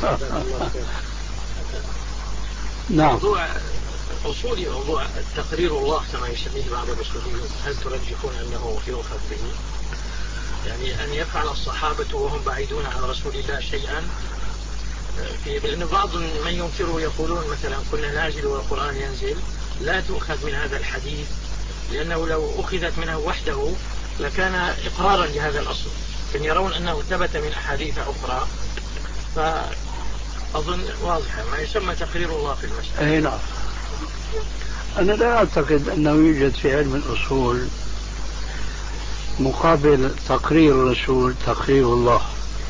نعم. موضوع أصولي، موضوع تقرير الله كما يسميه بعض الأصوليين، هل ترجحون أنه يؤخذ به؟ يعني أن يفعل الصحابة وهم بعيدون عن رسول الله شيئا، في لأن بعض من ينكره يقولون مثلا كنا نازل والقرآن ينزل، لا تؤخذ من هذا الحديث، لأنه لو أخذت منه وحده لكان إقرارا لهذا الأصل، كان يرون أنه ثبت من أحاديث أخرى. فأظن واضحة ما يسمى تقرير الله في المسألة. أي نعم. أنا لا أعتقد أنه يوجد في علم الأصول مقابل تقرير الرسول تقرير الله،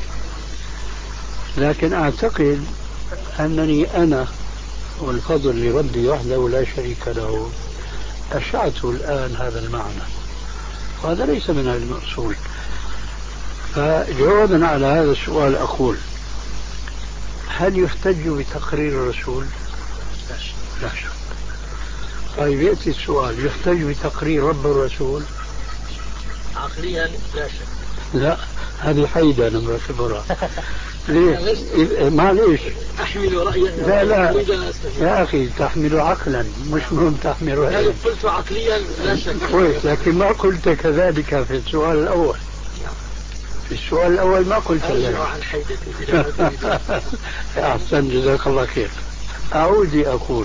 لكن أعتقد أنني أنا والفضل لربي وحده لا شريك له أشعت الآن هذا المعنى، وهذا ليس من علم الأصول. فجوابا على هذا السؤال أقول: هل يحتج بتقرير الرسول؟ لا شك. طيب يأتي السؤال: يحتج بتقرير رب الرسول؟ عقليا لا شك. لا، هذه حيدة أنا مركبها. ليش؟ معليش أحمل رأيا. لا لا يا أخي، تحمل عقلا مش مهم تحمل رأيا. قلت عقليا لا شك. كويس، لكن ما قلت كذلك في السؤال الأول. في السؤال الأول ما قلت ذلك. عن حيدتي. أحسن، جزاك الله خير. أعود أقول: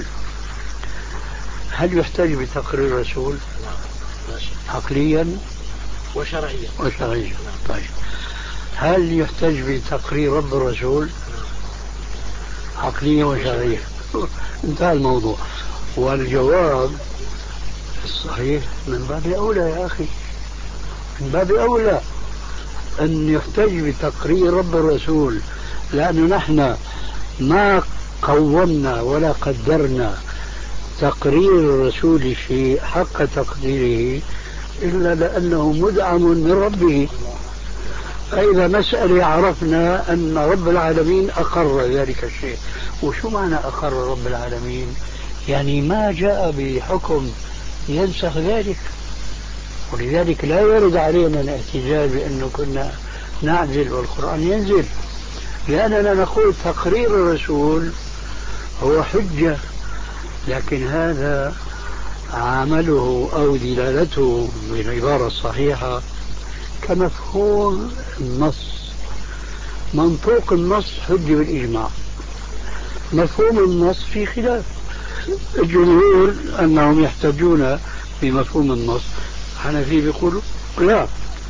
هل يحتاج بتقرير الرسول؟ عقليا وشرعيا. وشرعيا. طيب، هل يحتاج بتقرير رب الرسول؟ عقليا وشرعيا. انتهى الموضوع. والجواب الصحيح من باب أولى يا أخي، من باب أولى أن يحتاج بتقرير رب الرسول، لأنه نحن ما قومنا ولا قدرنا تقرير الرسول شيء حق تقديره إلا لأنه مدعم من ربه. فإذا مسألة عرفنا أن رب العالمين أقر ذلك الشيء. وشو معنى أقر رب العالمين؟ يعني ما جاء بحكم ينسخ ذلك، ولذلك لا يرد علينا الاحتجاج بأنه كنا نعزل والقرآن ينزل، لأننا نقول تقرير الرسول هو حجة، لكن هذا عمله أو دلالته بالعبارة الصحيحة كمفهوم النص. منطوق النص حجة بالإجماع، مفهوم النص في خلاف. الجمهور أنهم يحتجون بمفهوم النص، حنفي بيقولوا لا.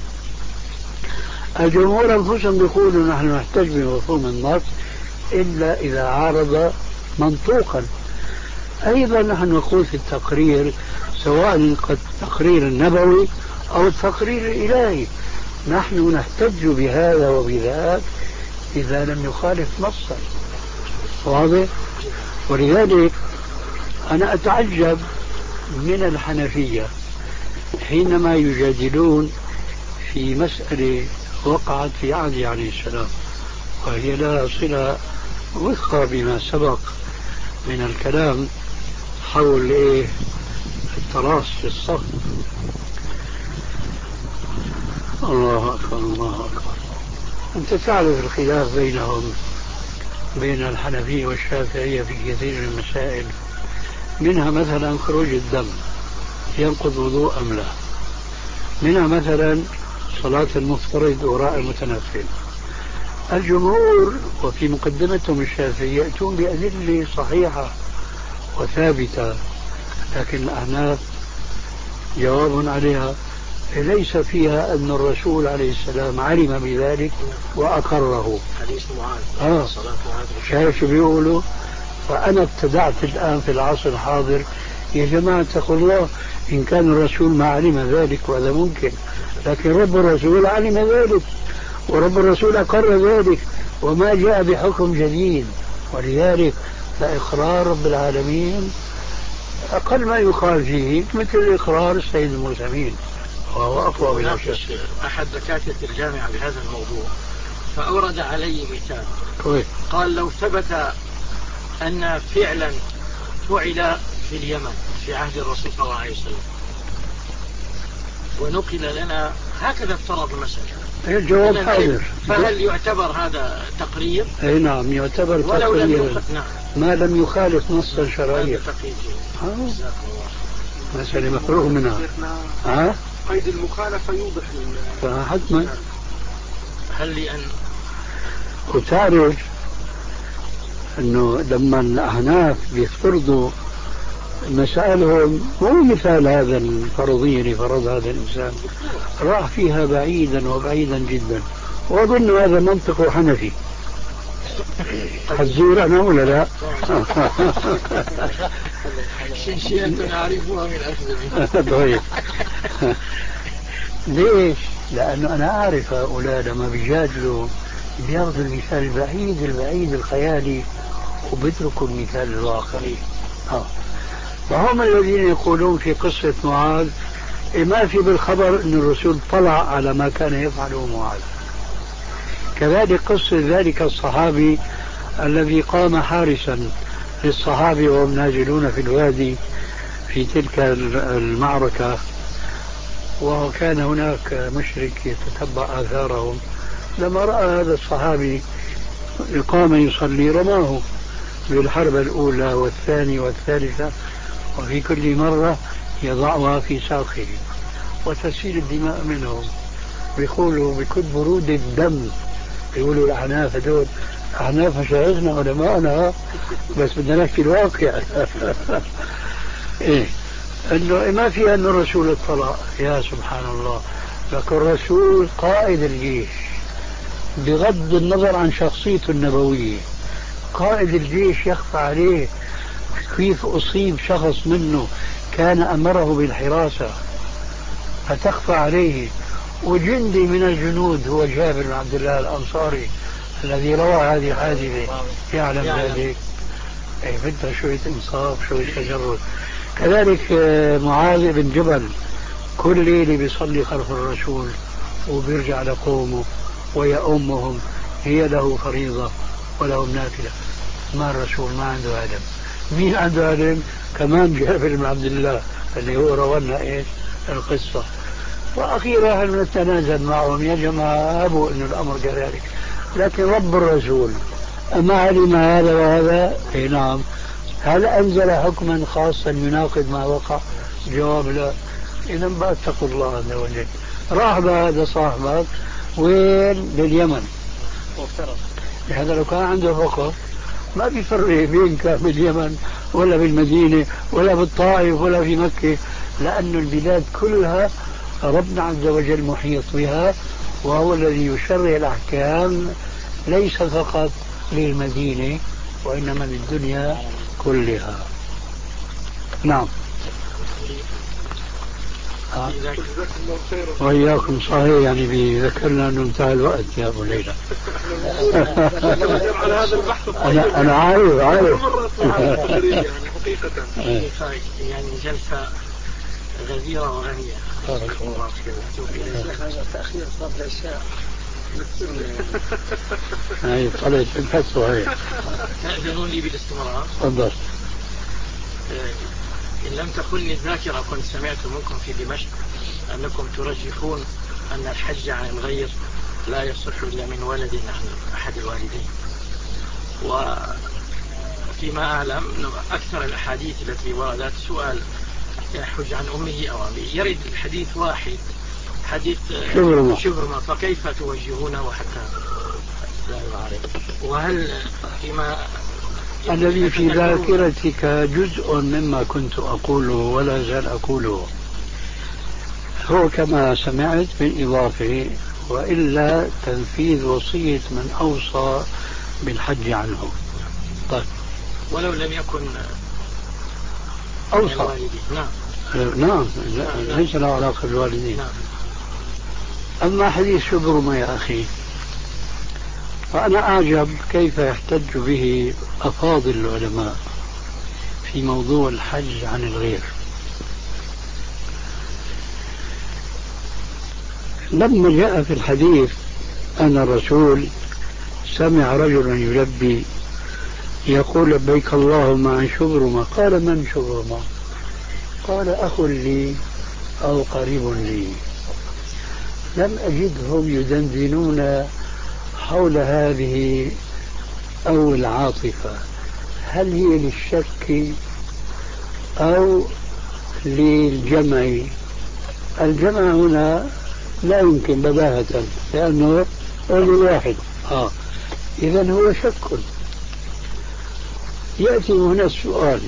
الجمهور أنفسهم بيقولوا نحن نحتج بمفهوم النص إلا إذا عارض منطوقا. أيضا نحن نقول في التقرير سواء التقرير النبوي أو التقرير الإلهي نحن نحتج بهذا وبذاك إذا لم يخالف نصا. واضح؟ ولذلك أنا أتعجب من الحنفية حينما يجادلون في مسألة وقعت في عهده عليه السلام، وهي لها صلة وفقا بما سبق من الكلام حول إيه التراص في الصف. الله أكبر الله أكبر. أنت تعرف الخلاف بينهم بين الحنفية والشافعية في كثير من المسائل، منها مثلا خروج الدم ينقض وضوء أم لا، منها مثلا صلاة المفترض وراء المتنفل. الجمهور وفي مقدمتهم الشافعية يأتون بأدلة صحيحة وثابتة، لكن الأحناف جواب عليها ليس فيها أن الرسول عليه السلام علم بذلك وأقره. حديث معاذ. آه. شايف شو بيقولوا؟ فأنا ابتدعت الآن في العصر الحاضر يا جماعة اتقوا الله، إن كان الرسول ما علم ذلك وهذا ممكن، لكن رب الرسول علم ذلك ورب الرسول أقر ذلك وما جاء بحكم جديد. ولذلك فإقرار رب العالمين أقل ما يقال فيه مثل إقرار السيد المرسلين وهو أقوى من ناقش أحد دكاترة الجامعة بهذا الموضوع، فأورد علي مثال. كويس. قال لو ثبت أن فعلا فعل في اليمن في عهد الرسول صلى الله عليه وسلم ونقل لنا هكذا افترض المسألة، الجواب حاضر، فهل يعتبر هذا تقرير؟ أي نعم يعتبر تقرير نعم. ما لم يخالف نصا شرعيا. مسألة مفروغ منها. ها؟ قيد المخالفة يوضح حتما. هل لأن وتعرف أنه لما الأحناف بيفترضوا مسائلهم مو مثال هذا الفرضية اللي فرض هذا الإنسان، راح فيها بعيدا وبعيدا جدا، وأظن هذا منطق حنفي. حزور أنا ولا لا؟ شيئا نعرفها من أخذ. طيب. ليش؟ لأنه أنا أعرف هؤلاء لما بيجادلوا بياخذوا المثال البعيد البعيد الخيالي وبيتركوا المثال الواقعي. آه. وهم الذين يقولون في قصة معاذ ما في بالخبر أن الرسول طلع على ما كان يفعله معاذ. كذلك قصة ذلك الصحابي الذي قام حارسا للصحابة وهم نازلون في الوادي في تلك المعركة، وكان هناك مشرك يتتبع آثارهم، لما رأى هذا الصحابي قام يصلي رماه بالحرب الأولى والثانية والثالثة، وفي كل مرة يضعها في ساقه وتسيل الدماء منهم. بيقولوا بكل برود الدم، يقولوا الأحناف هذول أحناف مشايخنا علماءنا، بس بدنا نحكي الواقع. إيه إنه ما في أن الرسول اطلع، يا سبحان الله، لكن الرسول قائد الجيش بغض النظر عن شخصيته النبوية، قائد الجيش يخفى عليه كيف أصيب شخص منه كان أمره بالحراسة فتخفى عليه، وجندي من الجنود هو جابر بن عبد الله الأنصاري الذي روى هذه الحادثة يعلم ذلك. أي بدها شوية إنصاف شوية تجرد. كذلك معاذ بن جبل كل ليلة بيصلي خلف الرسول وبيرجع لقومه ويأمهم، هي له فريضة ولهم نافلة. ما الرسول ما عنده علم. مين عنده علم؟ كمان جابر بن عبد الله اللي هو روى ايش القصة. وأخيرا هل نتنازل معهم يا جماعة أبوا أن الأمر كذلك، لكن رب الرسول أما علم هذا وهذا؟ اي نعم. هل أنزل حكما خاصا يناقض ما وقع؟ جواب لا. إذا بقى اتقوا الله عز وجل. راح هذا صاحبك وين؟ لليمن. هذا لو كان عنده فقه ما بيفرق بينك باليمن ولا بالمدينة ولا بالطائف ولا في مكة، لأن البلاد كلها ربنا عز وجل محيط بها، وهو الذي يشرع الأحكام ليس فقط للمدينة وإنما للدنيا كلها. نعم. آه. وإياكم صحيح، يعني بذكرنا أنه انتهى الوقت يا أبو ليلى. أنا أنا عارف عارف يعني جلسة غزيرة وغنية. بارك الله تأخير صلاة العشاء. هاي طلعت الفتوى هاي. تأذنون لي بالاستمرار؟ تفضل. إن لم تخلني الذاكرة كنت سمعت منكم في دمشق أنكم ترجحون أن الحج عن الغير لا يصح إلا من ولد عن أحد الوالدين، وفيما أعلم أكثر الأحاديث التي وردت سؤال يحج عن أمه أو أبيه، يرد الحديث واحد حديث شبرمة شبرمة، فكيف توجهونه حتى لا يعرف؟ وهل فيما الذي في ذاكرتك جزء مما كنت أقوله ولا زال أقوله هو كما سمعت بالإضافة، وإلا تنفيذ وصية من أوصى بالحج عنه. طيب ولو لم يكن أوصى. نعم نعم ليس له علاقة بالوالدين. نعم. أما حديث شبرمة يا أخي فأنا أعجب كيف يحتج به أفاضل العلماء في موضوع الحج عن الغير. لما جاء في الحديث أن الرسول سمع رجلا يلبي يقول لبيك اللهم عن شبرمة، قال من شبرمة؟ قال أخ لي أو قريب لي. لم أجدهم يدندنون حول هذه أو العاطفة، هل هي للشك أو للجمع؟ الجمع هنا لا يمكن بداهة لأنه رجل واحد. آه. إذن هو شك. يأتي هنا السؤال: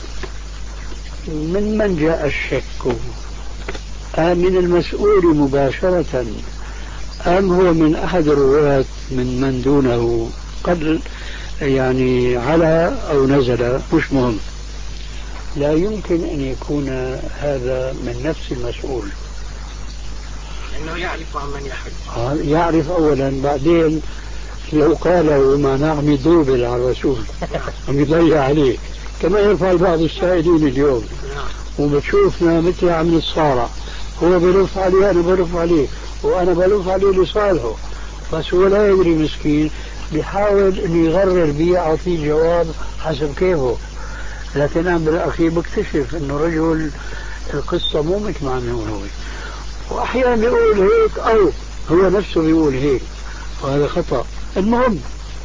من من جاء الشك؟ أم من المسؤول مباشرة أم هو من أحد الرواة من من دونه قد يعني على أو نزل؟ مش مهم، لا يمكن أن يكون هذا من نفس المسؤول، لأنه يعرف عن من يحب. يعرف أولا، بعدين لو قاله ما نعم يدوبل على الرسول ويضيع عليه كما يفعل بعض السائلين اليوم، وبتشوفنا مثل عم نتصارع، هو بلف عليه أنا بلف عليه وأنا بلف عليه لصالحه، بس هو لا يدري مسكين، بيحاول أن يغرر بي أعطيه جواب حسب كيفه، لكن أنا بالأخير بكتشف أنه رجل القصة مو مثل ما عم يقول هو، وأحيانا بيقول هيك أو هو نفسه بيقول هيك، وهذا خطأ. المهم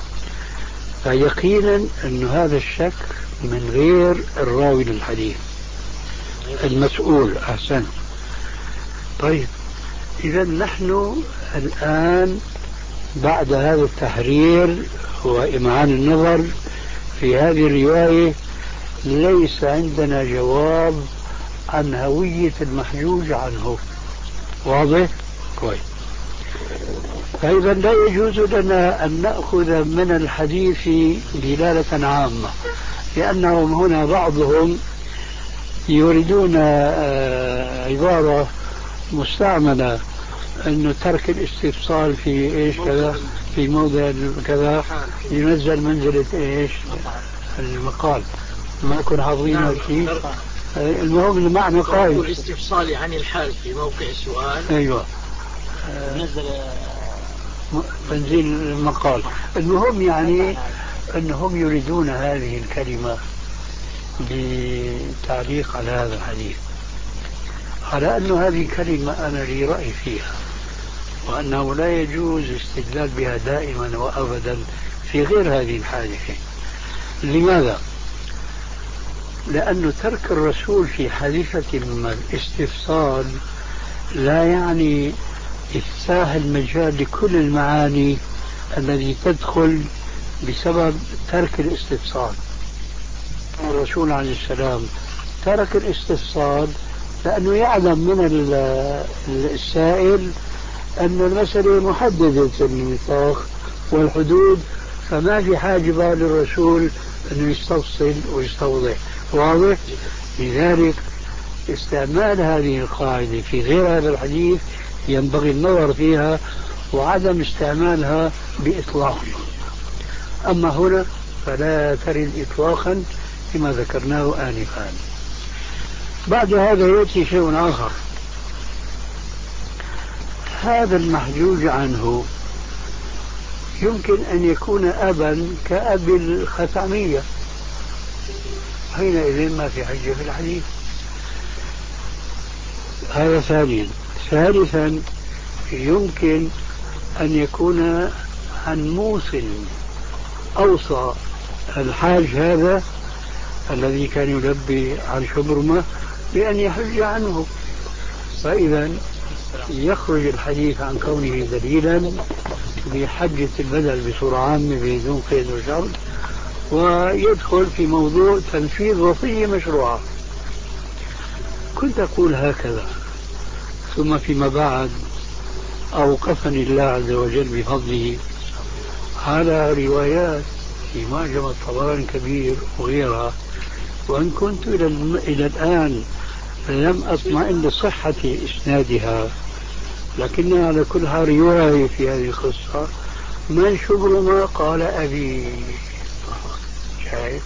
فيقينا أن هذا الشك من غير الراوي للحديث المسؤول. أحسن. طيب إذا نحن الآن بعد هذا التحرير وإمعان النظر في هذه الرواية ليس عندنا جواب عن هوية المحجوج عنه. واضح؟ كويس. فإذا لا يجوز لنا أن نأخذ من الحديث دلالة عامة، لأنهم هنا بعضهم يريدون عبارة مستعملة أنه ترك الاستفصال في إيش كذا في موضع كذا ينزل منزلة إيش المقال، ما يكون حافظين شيء. المهم المعنى قائم، الاستفصال عن الحال في موقع السؤال. أيوة، نزل تنزيل المقال. المهم يعني أنهم يريدون هذه الكلمة بتعليق على هذا الحديث، على أن هذه كلمة أنا لي رأي فيها، وأنه لا يجوز استدلال بها دائما وأبدا في غير هذه الحالة. لماذا؟ لأن ترك الرسول في حادثة الاستفصال لا يعني إفساح المجال لكل المعاني التي تدخل بسبب ترك الاستفصال. الرسول عليه السلام ترك الاستفصال لأنه يعلم من السائل أن المسألة محددة النطاق والحدود، فما في حاجة للرسول أنه يستفصل ويستوضح. واضح؟ لذلك استعمال هذه القاعدة في غير هذا الحديث ينبغي النظر فيها وعدم استعمالها بإطلاق. أما هنا فلا ترد إطلاقا كما ذكرناه آنفا. بعد هذا يأتي شيء آخر، هذا المحجوج عنه يمكن أن يكون أبا كأب الخثعمية، حينئذ ما في حجة في الحديث. هذا ثانيا. ثالثا يمكن أن يكون عن موصل أوصى الحاج هذا الذي كان يلبي عن شبرمة بأن يحج عنه، فإذا يخرج الحديث عن كونه دليلا بحجة البدل بصورة عامة بدون قيد وشرط، ويدخل في موضوع تنفيذ وصية مشروعة. كنت أقول هكذا، ثم فيما بعد أوقفني الله عز وجل بفضله على روايات في معجم الطبراني الكبير وغيرها، وإن كنت إلى, إلى الآن لم أطمئن لصحة إسنادها، لكنها على كل حال رواية في هذه القصة من شبرمة قال أبي. شايف؟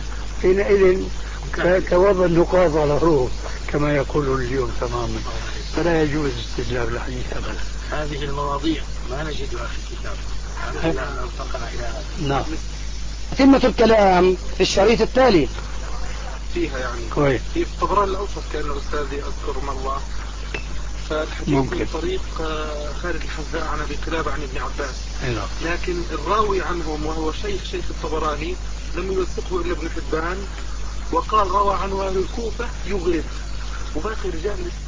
حينئذ كوضع النقاط على الروح كما يقول اليوم تماما. فلا يجوز استدلال الحديث أبدا. هذه المواضيع ما نجدها في الكتاب. هذا لا ارتقنا إلى هذا. نعم. تتمة الكلام في الشريط التالي فيها يعني كويس. في الطبراني الأوسط كان أستاذي أذكر ما الله، فالحديث ممكن. من طريق خالد الحذاء عن أبي قلابة عن ابن عباس، أيوة. لكن الراوي عنهم وهو شيخ شيخ الطبراني لم يوثقه إلا ابن حبان، وقال روى عنه أهل الكوفة يغيب، وباقي رجال